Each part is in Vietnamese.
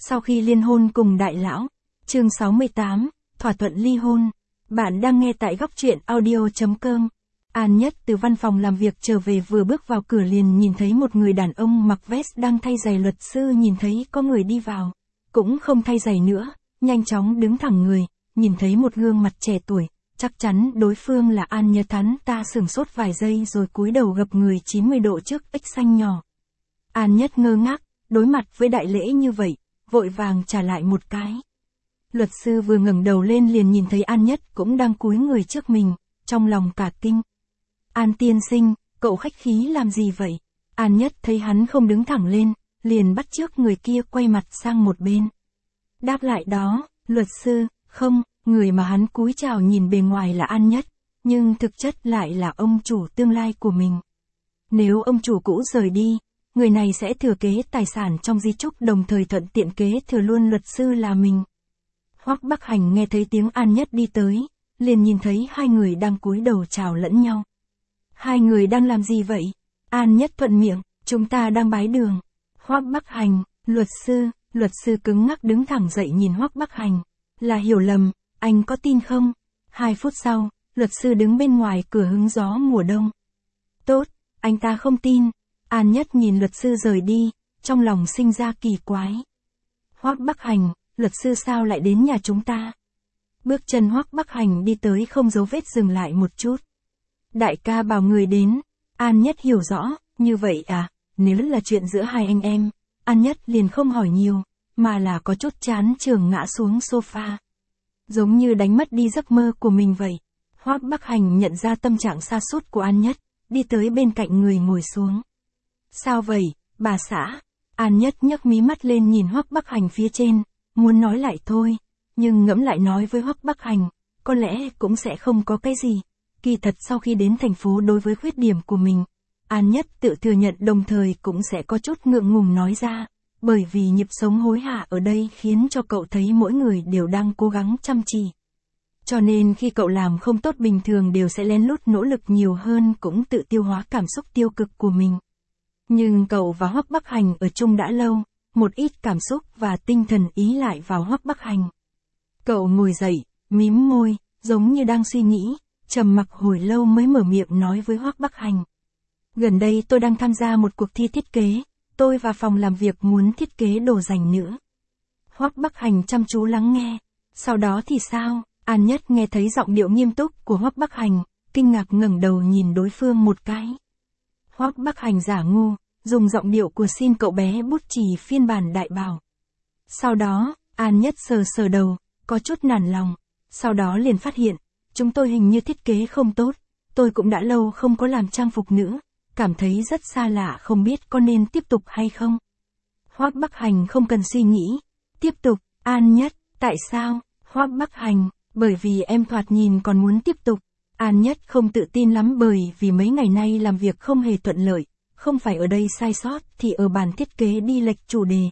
Sau khi liên hôn cùng đại lão, chương 68, thỏa thuận ly hôn. Bạn đang nghe tại góc truyện audio.com. An Nhất từ văn phòng làm việc trở về, vừa bước vào cửa liền nhìn thấy một người đàn ông mặc vest đang thay giày. Luật sư nhìn thấy có người đi vào, cũng không thay giày nữa, nhanh chóng đứng thẳng người, nhìn thấy một gương mặt trẻ tuổi, chắc chắn đối phương là An Nhất. Hắn ta sửng sốt vài giây rồi cúi đầu gập người 90 độ trước ếch xanh nhỏ. An Nhất ngơ ngác, đối mặt với đại lễ như vậy, vội vàng trả lại một cái. Luật sư vừa ngẩng đầu lên liền nhìn thấy An Nhất cũng đang cúi người trước mình, trong lòng cả kinh. An tiên sinh, cậu khách khí làm gì vậy? An Nhất thấy hắn không đứng thẳng lên, liền bắt chước người kia quay mặt sang một bên. Đáp lại đó, luật sư, không, người mà hắn cúi chào nhìn bề ngoài là An Nhất, nhưng thực chất lại là ông chủ tương lai của mình. Nếu ông chủ cũ rời đi, người này sẽ thừa kế tài sản trong di chúc, đồng thời thuận tiện kế thừa luôn luật sư là mình. Hoắc Bắc Hành nghe thấy tiếng An Nhất đi tới, liền nhìn thấy hai người đang cúi đầu chào lẫn nhau. Hai người đang làm gì vậy? An Nhất thuận miệng, chúng ta đang bái đường. Hoắc Bắc Hành, luật sư cứng ngắc đứng thẳng dậy nhìn Hoắc Bắc Hành. Là hiểu lầm, anh có tin không? 2 phút sau, luật sư đứng bên ngoài cửa hứng gió mùa đông. Tốt, anh ta không tin. An Nhất nhìn luật sư rời đi, trong lòng sinh ra kỳ quái. Hoắc Bắc Hành, luật sư sao lại đến nhà chúng ta? Bước chân Hoắc Bắc Hành đi tới không dấu vết dừng lại một chút. Đại ca bảo người đến. An Nhất hiểu rõ, như vậy à, nếu là chuyện giữa hai anh em, An Nhất liền không hỏi nhiều, mà là có chút chán chường ngã xuống sofa. Giống như đánh mất đi giấc mơ của mình vậy. Hoắc Bắc Hành nhận ra tâm trạng sa sút của An Nhất, đi tới bên cạnh người ngồi xuống. Sao vậy, bà xã? An Nhất nhấc mí mắt lên nhìn Hoắc Bắc Hành phía trên, muốn nói lại thôi, nhưng ngẫm lại nói với Hoắc Bắc Hành, có lẽ cũng sẽ không có cái gì. Kỳ thật sau khi đến thành phố, đối với khuyết điểm của mình, An Nhất tự thừa nhận, đồng thời cũng sẽ có chút ngượng ngùng nói ra, bởi vì nhịp sống hối hả ở đây khiến cho cậu thấy mỗi người đều đang cố gắng chăm chỉ. Cho nên khi cậu làm không tốt, bình thường đều sẽ lén lút nỗ lực nhiều hơn, cũng tự tiêu hóa cảm xúc tiêu cực của mình. Nhưng cậu và Hoắc Bắc Hành ở chung đã lâu, một ít cảm xúc và tinh thần ý lại vào Hoắc Bắc Hành. Cậu ngồi dậy, mím môi, giống như đang suy nghĩ, trầm mặc hồi lâu mới mở miệng nói với Hoắc Bắc Hành. Gần đây tôi đang tham gia một cuộc thi thiết kế, tôi và phòng làm việc muốn thiết kế đồ dành nữa. Hoắc Bắc Hành chăm chú lắng nghe. Sau đó thì sao? An Nhất nghe thấy giọng điệu nghiêm túc của Hoắc Bắc Hành, kinh ngạc ngẩng đầu nhìn đối phương một cái. Hoắc Bắc Hành giả ngu, dùng giọng điệu của xin cậu bé bút chì phiên bản đại bảo. Sau đó, An Nhất sờ sờ đầu, có chút nản lòng, sau đó liền phát hiện, chúng tôi hình như thiết kế không tốt, tôi cũng đã lâu không có làm trang phục nữa, cảm thấy rất xa lạ, không biết có nên tiếp tục hay không. Hoắc Bắc Hành không cần suy nghĩ, tiếp tục. An Nhất, tại sao? Hoắc Bắc Hành, bởi vì em thoạt nhìn còn muốn tiếp tục. An Nhất không tự tin lắm, bởi vì mấy ngày nay làm việc không hề thuận lợi, không phải ở đây sai sót thì ở bàn thiết kế đi lệch chủ đề.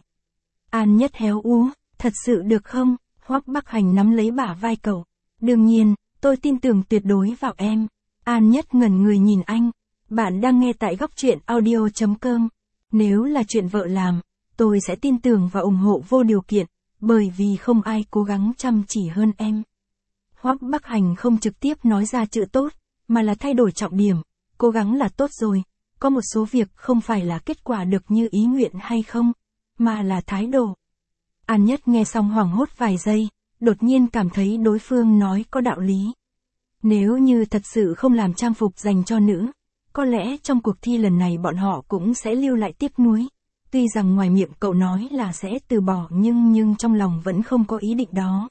An Nhất héo ú, thật sự được không? Hoắc Bắc Hành nắm lấy bả vai cậu. Đương nhiên, tôi tin tưởng tuyệt đối vào em. An Nhất ngẩn người nhìn anh. Bạn đang nghe tại góc truyện audio.com. Nếu là chuyện vợ làm, tôi sẽ tin tưởng và ủng hộ vô điều kiện, bởi vì không ai cố gắng chăm chỉ hơn em. Hoắc Bắc Hành không trực tiếp nói ra chữ tốt, mà là thay đổi trọng điểm. Cố gắng là tốt rồi, có một số việc không phải là kết quả được như ý nguyện hay không, mà là thái độ. An Nhất nghe xong hoảng hốt vài giây, đột nhiên cảm thấy đối phương nói có đạo lý. Nếu như thật sự không làm trang phục dành cho nữ, có lẽ trong cuộc thi lần này bọn họ cũng sẽ lưu lại tiếc nuối. Tuy rằng ngoài miệng cậu nói là sẽ từ bỏ, nhưng trong lòng vẫn không có ý định đó.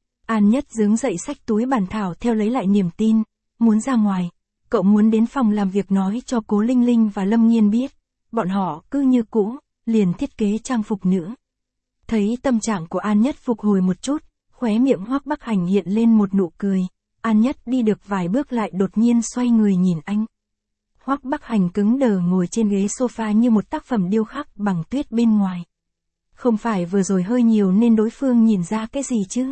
An Nhất đứng dậy xách túi bản thảo theo, lấy lại niềm tin, muốn ra ngoài. Cậu muốn đến phòng làm việc nói cho Cố Linh Linh và Lâm Nhiên biết, bọn họ cứ như cũ, liền thiết kế trang phục nữa. Thấy tâm trạng của An Nhất phục hồi một chút, khóe miệng Hoắc Bắc Hành hiện lên một nụ cười. An Nhất đi được vài bước lại đột nhiên xoay người nhìn anh. Hoắc Bắc Hành cứng đờ ngồi trên ghế sofa như một tác phẩm điêu khắc bằng tuyết bên ngoài. Không phải vừa rồi hơi nhiều nên đối phương nhìn ra cái gì chứ?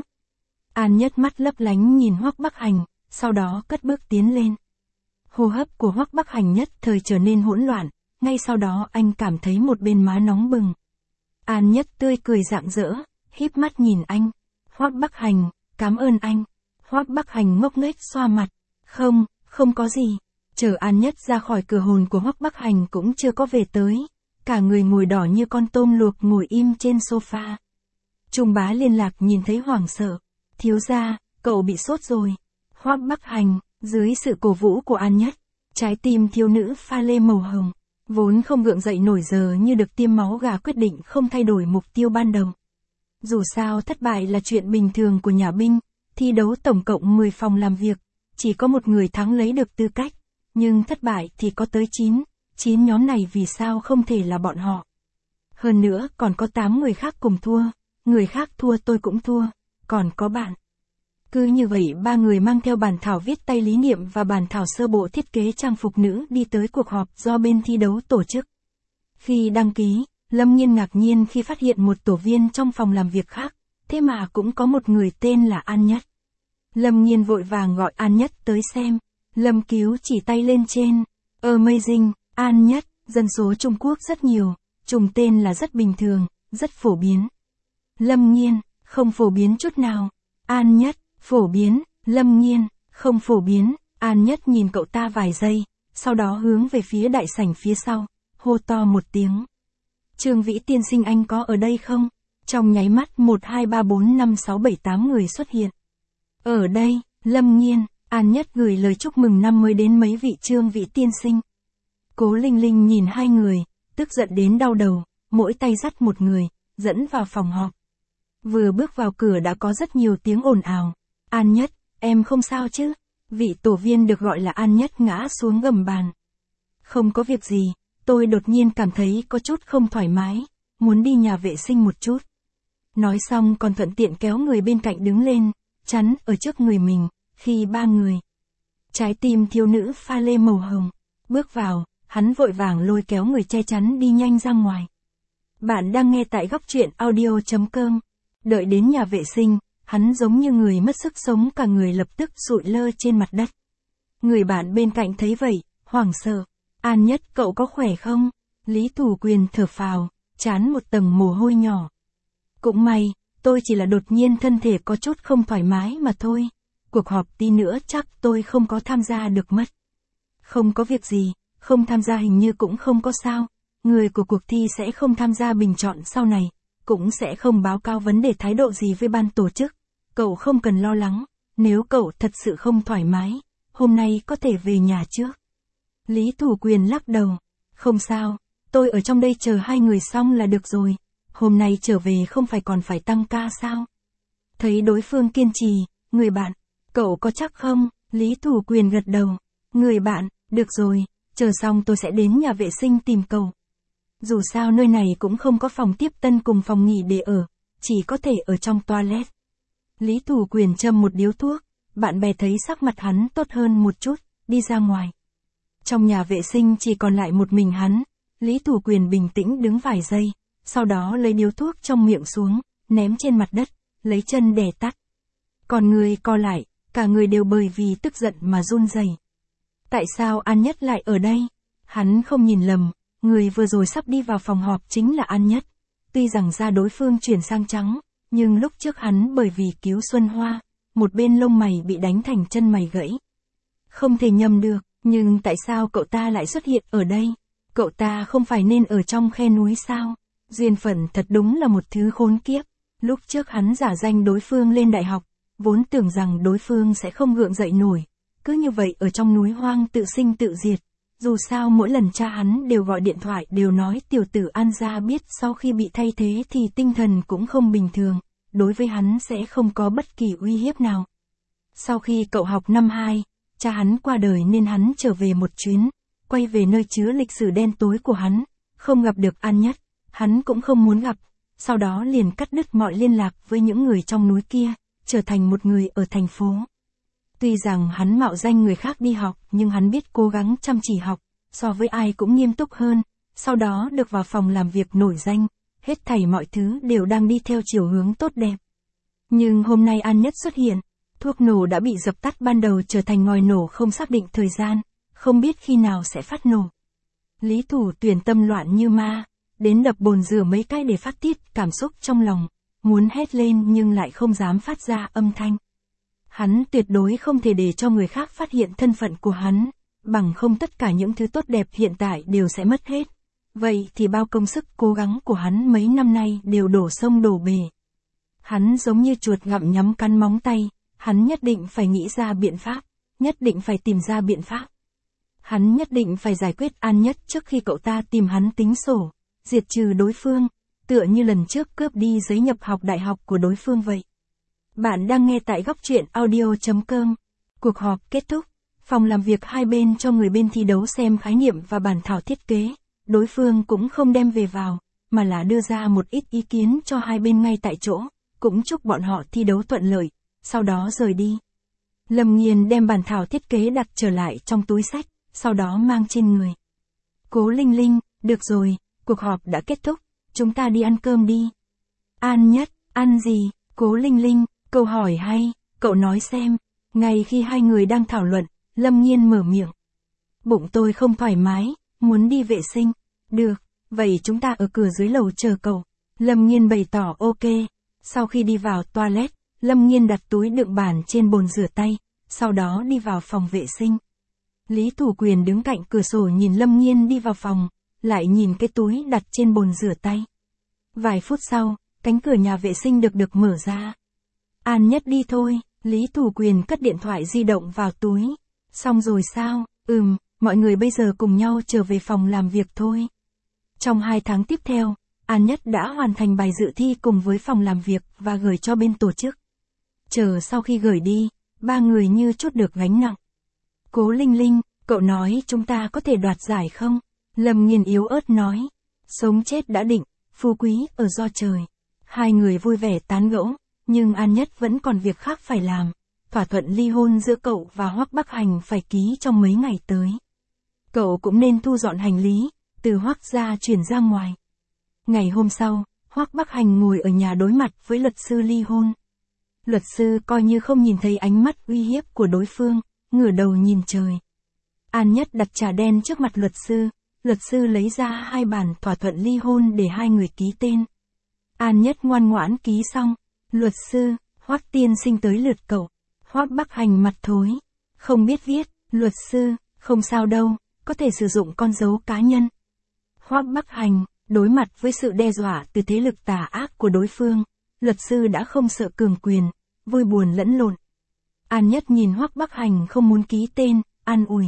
An Nhất mắt lấp lánh nhìn Hoắc Bắc Hành, sau đó cất bước tiến lên. Hô hấp của Hoắc Bắc Hành nhất thời trở nên hỗn loạn, ngay sau đó anh cảm thấy một bên má nóng bừng. An Nhất tươi cười rạng rỡ, híp mắt nhìn anh. Hoắc Bắc Hành, cảm ơn anh. Hoắc Bắc Hành ngốc nghếch xoa mặt. Không có gì. Chờ An Nhất ra khỏi cửa, hồn của Hoắc Bắc Hành cũng chưa có về tới. Cả người ngồi đỏ như con tôm luộc ngồi im trên sofa. Trung Bá liên lạc nhìn thấy hoảng sợ. Thiếu gia, cậu bị sốt rồi. Hoắc Bắc Hành, dưới sự cổ vũ của An Nhất, trái tim thiếu nữ pha lê màu hồng, vốn không gượng dậy nổi giờ như được tiêm máu gà, quyết định không thay đổi mục tiêu ban đầu. Dù sao thất bại là chuyện bình thường của nhà binh, thi đấu tổng cộng 10 phòng làm việc, chỉ có một người thắng lấy được tư cách, nhưng thất bại thì có tới 9 nhóm này vì sao không thể là bọn họ. Hơn nữa còn có 8 người khác cùng thua, người khác thua tôi cũng thua, còn có bạn. Cứ như vậy 3 người mang theo bản thảo viết tay lý niệm và bản thảo sơ bộ thiết kế trang phục nữ đi tới cuộc họp do bên thi đấu tổ chức. Khi đăng ký, Lâm Nhiên ngạc nhiên khi phát hiện một tổ viên trong phòng làm việc khác, thế mà cũng có một người tên là An Nhất. Lâm Nhiên vội vàng gọi An Nhất tới xem. Lâm Cứu chỉ tay lên trên. Amazing, An Nhất, dân số Trung Quốc rất nhiều, trùng tên là rất bình thường, rất phổ biến. Lâm Nhiên, không phổ biến chút nào. An Nhất, phổ biến. Lâm Nhiên, không phổ biến. An Nhất nhìn cậu ta vài giây, sau đó hướng về phía đại sảnh phía sau, hô to một tiếng. Trương Vĩ tiên sinh, anh có ở đây không? Trong nháy mắt 1, 2, 3, 4, 5, 6, 7, 8 người xuất hiện. Ở đây, Lâm Nhiên, An Nhất gửi lời chúc mừng năm mới đến mấy vị Trương Vĩ tiên sinh. Cố Linh Linh nhìn hai người, tức giận đến đau đầu, mỗi tay dắt một người, dẫn vào phòng họp. Vừa bước vào cửa đã có rất nhiều tiếng ồn ào. An Nhất, em không sao chứ? Vị tổ viên được gọi là An Nhất ngã xuống gầm bàn. Không có việc gì, tôi đột nhiên cảm thấy có chút không thoải mái, muốn đi nhà vệ sinh một chút. Nói xong còn thuận tiện kéo người bên cạnh đứng lên, chắn ở trước người mình, khi 3 người. Trái tim thiếu nữ pha lê màu hồng, bước vào, hắn vội vàng lôi kéo người che chắn đi nhanh ra ngoài. Bạn đang nghe tại góc truyện audio.com. Đợi đến nhà vệ sinh, hắn giống như người mất sức sống, cả người lập tức sụi lơ trên mặt đất. Người bạn bên cạnh thấy vậy, hoảng sợ. An Nhất, cậu có khỏe không? Lý Thủ Quyền thở phào, trán một tầng mồ hôi nhỏ. Cũng may, tôi chỉ là đột nhiên thân thể có chút không thoải mái mà thôi. Cuộc họp tí nữa chắc tôi không có tham gia được mất. Không có việc gì, không tham gia hình như cũng không có sao. Người của cuộc thi sẽ không tham gia bình chọn sau này, cũng sẽ không báo cáo vấn đề thái độ gì với ban tổ chức. Cậu không cần lo lắng, nếu cậu thật sự không thoải mái, hôm nay có thể về nhà trước. Lý Thủ Quyền lắc đầu. Không sao, tôi ở trong đây chờ hai người xong là được rồi. Hôm nay trở về không phải còn phải tăng ca sao? Thấy đối phương kiên trì, người bạn, cậu có chắc không? Lý Thủ Quyền gật đầu. Người bạn, được rồi, chờ xong tôi sẽ đến nhà vệ sinh tìm cậu. Dù sao nơi này cũng không có phòng tiếp tân cùng phòng nghỉ để ở, chỉ có thể ở trong toilet. Lý Thủ Quyền châm một điếu thuốc, bạn bè thấy sắc mặt hắn tốt hơn một chút, đi ra ngoài. Trong nhà vệ sinh chỉ còn lại một mình hắn, Lý Thủ Quyền bình tĩnh đứng vài giây, sau đó lấy điếu thuốc trong miệng xuống, ném trên mặt đất, lấy chân đè tắt. Còn người co lại, cả người đều bởi vì tức giận mà run rẩy. Tại sao An Nhất lại ở đây? Hắn không nhìn lầm, người vừa rồi sắp đi vào phòng họp chính là An Nhất. Tuy rằng da đối phương chuyển sang trắng, nhưng lúc trước hắn bởi vì cứu Xuân Hoa, một bên lông mày bị đánh thành chân mày gãy. Không thể nhầm được, nhưng tại sao cậu ta lại xuất hiện ở đây? Cậu ta không phải nên ở trong khe núi sao? Duyên phận thật đúng là một thứ khốn kiếp. Lúc trước hắn giả danh đối phương lên đại học, vốn tưởng rằng đối phương sẽ không gượng dậy nổi. Cứ như vậy ở trong núi hoang tự sinh tự diệt. Dù sao mỗi lần cha hắn đều gọi điện thoại đều nói tiểu tử An gia biết sau khi bị thay thế thì tinh thần cũng không bình thường. Đối với hắn sẽ không có bất kỳ uy hiếp nào. Sau khi cậu học năm 2, cha hắn qua đời nên hắn trở về một chuyến, quay về nơi chứa lịch sử đen tối của hắn, không gặp được An Nhất, hắn cũng không muốn gặp, sau đó liền cắt đứt mọi liên lạc với những người trong núi kia, trở thành một người ở thành phố. Tuy rằng hắn mạo danh người khác đi học, nhưng hắn biết cố gắng chăm chỉ học, so với ai cũng nghiêm túc hơn, sau đó được vào phòng làm việc nổi danh, hết thảy mọi thứ đều đang đi theo chiều hướng tốt đẹp. Nhưng hôm nay An Nhất xuất hiện, thuốc nổ đã bị dập tắt ban đầu trở thành ngòi nổ không xác định thời gian, không biết khi nào sẽ phát nổ. Lý Thủ Tuyển tâm loạn như ma, đến đập bồn rửa mấy cái để phát tiết cảm xúc trong lòng, muốn hét lên nhưng lại không dám phát ra âm thanh. Hắn tuyệt đối không thể để cho người khác phát hiện thân phận của hắn, bằng không tất cả những thứ tốt đẹp hiện tại đều sẽ mất hết. Vậy thì bao công sức cố gắng của hắn mấy năm nay đều đổ sông đổ bể. Hắn giống như chuột gặm nhấm cắn móng tay, hắn nhất định phải nghĩ ra biện pháp, nhất định phải tìm ra biện pháp. Hắn nhất định phải giải quyết An Nhất trước khi cậu ta tìm hắn tính sổ, diệt trừ đối phương, tựa như lần trước cướp đi giấy nhập học đại học của đối phương vậy. Bạn đang nghe tại góc truyện audio.com. Cuộc họp kết thúc, phòng làm việc hai bên cho người bên thi đấu xem khái niệm và bản thảo thiết kế, đối phương cũng không đem về vào, mà là đưa ra một ít ý kiến cho hai bên ngay tại chỗ, cũng chúc bọn họ thi đấu thuận lợi, sau đó rời đi. Lâm Nghiên đem bản thảo thiết kế đặt trở lại trong túi xách, sau đó mang trên người. Cố Linh Linh, được rồi, cuộc họp đã kết thúc, chúng ta đi ăn cơm đi. An Nhất, ăn gì? Cố Linh Linh, câu hỏi hay, cậu nói xem. Ngay khi hai người đang thảo luận, Lâm Nghiên mở miệng. Bụng tôi không thoải mái, muốn đi vệ sinh. Được, vậy chúng ta ở cửa dưới lầu chờ cậu. Lâm Nghiên bày tỏ ok. Sau khi đi vào toilet, Lâm Nghiên đặt túi đựng bàn trên bồn rửa tay, sau đó đi vào phòng vệ sinh. Lý Thủ Quyền đứng cạnh cửa sổ nhìn Lâm Nghiên đi vào phòng, lại nhìn cái túi đặt trên bồn rửa tay. Vài phút sau, cánh cửa nhà vệ sinh được mở ra. An Nhất đi thôi, Lý Thủ Quyền cất điện thoại di động vào túi. Xong rồi sao? Mọi người bây giờ cùng nhau trở về phòng làm việc thôi. Trong 2 tháng tiếp theo, An Nhất đã hoàn thành bài dự thi cùng với phòng làm việc và gửi cho bên tổ chức. Chờ sau khi gửi đi, ba người như trút được gánh nặng. Cố Linh Linh, cậu nói chúng ta có thể đoạt giải không? Lâm Nghiên yếu ớt nói. Sống chết đã định, phú quý ở do trời. Hai người vui vẻ tán gẫu, nhưng An Nhất vẫn còn việc khác phải làm. Thỏa thuận ly hôn giữa cậu và Hoắc Bắc Hành phải ký trong mấy ngày tới. Cậu cũng nên thu dọn hành lý, từ Hoắc gia chuyển ra ngoài. Ngày hôm sau, Hoắc Bắc Hành ngồi ở nhà đối mặt với luật sư ly hôn. Luật sư coi như không nhìn thấy ánh mắt uy hiếp của đối phương, ngửa đầu nhìn trời. An Nhất đặt trà đen trước mặt luật sư lấy ra 2 bản thỏa thuận ly hôn để hai người ký tên. An Nhất ngoan ngoãn ký xong, luật sư, Hoắc tiên sinh tới lượt cậu. Hoắc Bắc Hành mặt thối, không biết viết, luật sư, không sao đâu, có thể sử dụng con dấu cá nhân. Hoắc Bắc Hành, đối mặt với sự đe dọa từ thế lực tà ác của đối phương, luật sư đã không sợ cường quyền, vui buồn lẫn lộn. An Nhất nhìn Hoắc Bắc Hành không muốn ký tên, an ủi.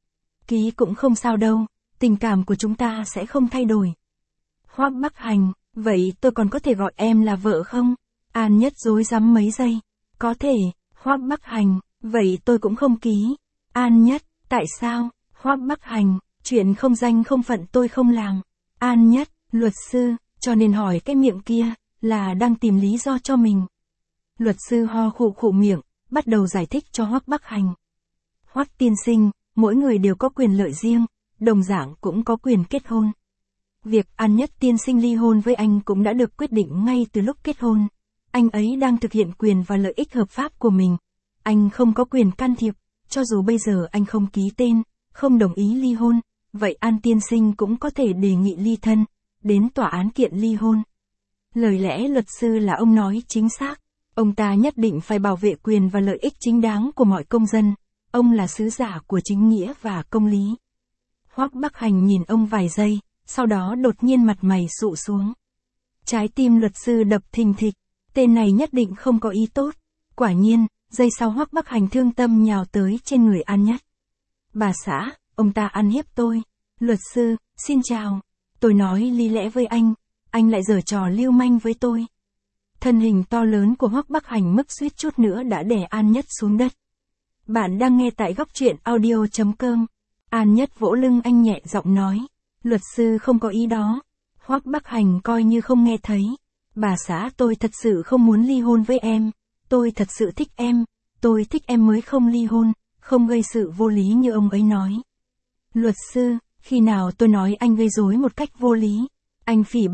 Ký cũng không sao đâu, tình cảm của chúng ta sẽ không thay đổi. Hoắc Bắc Hành, vậy tôi còn có thể gọi em là vợ không? An Nhất rối rắm mấy giây. Có thể. Hoắc Bắc Hành, vậy tôi cũng không ký. An Nhất, tại sao? Hoắc Bắc Hành, chuyện không danh không phận tôi không làm. An Nhất, luật sư, cho nên hỏi cái miệng kia, là đang tìm lý do cho mình. Luật sư ho khụ miệng, bắt đầu giải thích cho Hoắc Bắc Hành. Hoắc tiên sinh, mỗi người đều có quyền lợi riêng, đồng dạng cũng có quyền kết hôn. Việc An Nhất tiên sinh ly hôn với anh cũng đã được quyết định ngay từ lúc kết hôn. Anh ấy đang thực hiện quyền và lợi ích hợp pháp của mình. Anh không có quyền can thiệp, cho dù bây giờ anh không ký tên, không đồng ý ly hôn, vậy An tiên sinh cũng có thể đề nghị ly thân, đến tòa án kiện ly hôn. Lời lẽ luật sư là ông nói chính xác, ông ta nhất định phải bảo vệ quyền và lợi ích chính đáng của mọi công dân, ông là sứ giả của chính nghĩa và công lý. Hoắc Bắc Hành nhìn ông vài giây, sau đó đột nhiên mặt mày sụ xuống. Trái tim luật sư đập thình thịch. Tên này nhất định không có ý tốt. Quả nhiên, giây sau Hoắc Bắc Hành thương tâm nhào tới trên người An Nhất. Bà xã, ông ta ăn hiếp tôi. Luật sư, xin chào. Tôi nói lý lẽ với anh lại giở trò lưu manh với tôi. Thân hình to lớn của Hoắc Bắc Hành mức suýt chút nữa đã đè An Nhất xuống đất. Bạn đang nghe tại góc truyện audio.com. An Nhất vỗ lưng anh nhẹ giọng nói. Luật sư không có ý đó. Hoắc Bắc Hành coi như không nghe thấy. Bà xã tôi thật sự không muốn ly hôn với em. Tôi thật sự thích em. Tôi thích em mới không ly hôn, không gây sự vô lý như ông ấy nói. Luật sư, khi nào tôi nói anh gây rối một cách vô lý? Anh phỉ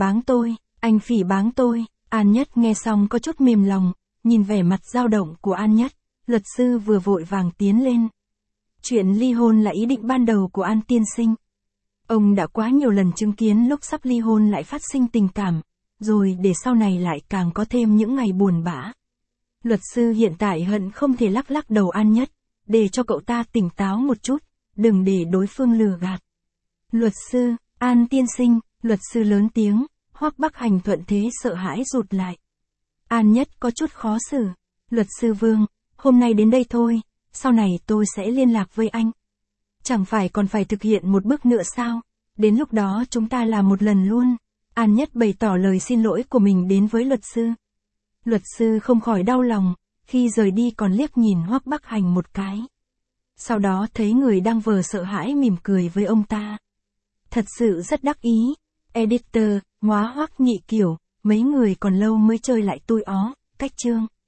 báng tôi. An Nhất nghe xong có chút mềm lòng, nhìn vẻ mặt dao động của An Nhất, luật sư vừa vội vàng tiến lên. Chuyện ly hôn là ý định ban đầu của An tiên sinh. Ông đã quá nhiều lần chứng kiến lúc sắp ly hôn lại phát sinh tình cảm, rồi để sau này lại càng có thêm những ngày buồn bã. Luật sư hiện tại hận không thể lắc lắc đầu An Nhất, để cho cậu ta tỉnh táo một chút, đừng để đối phương lừa gạt. Luật sư, An tiên sinh, luật sư lớn tiếng, Hoắc Bắc Hành thuận thế sợ hãi rụt lại. An Nhất có chút khó xử. Luật sư Vương, hôm nay đến đây thôi, sau này tôi sẽ liên lạc với anh. Chẳng phải còn phải thực hiện một bước nữa sao? Đến lúc đó chúng ta làm một lần luôn. An Nhất bày tỏ lời xin lỗi của mình đến với luật sư. Luật sư không khỏi đau lòng, khi rời đi còn liếc nhìn Hoắc Bắc Hành một cái. Sau đó thấy người đang vờ sợ hãi mỉm cười với ông ta. Thật sự rất đắc ý. Editor, Hóa Hoắc Nhị Kiểu, mấy người còn lâu mới chơi lại tui ó, cách chương.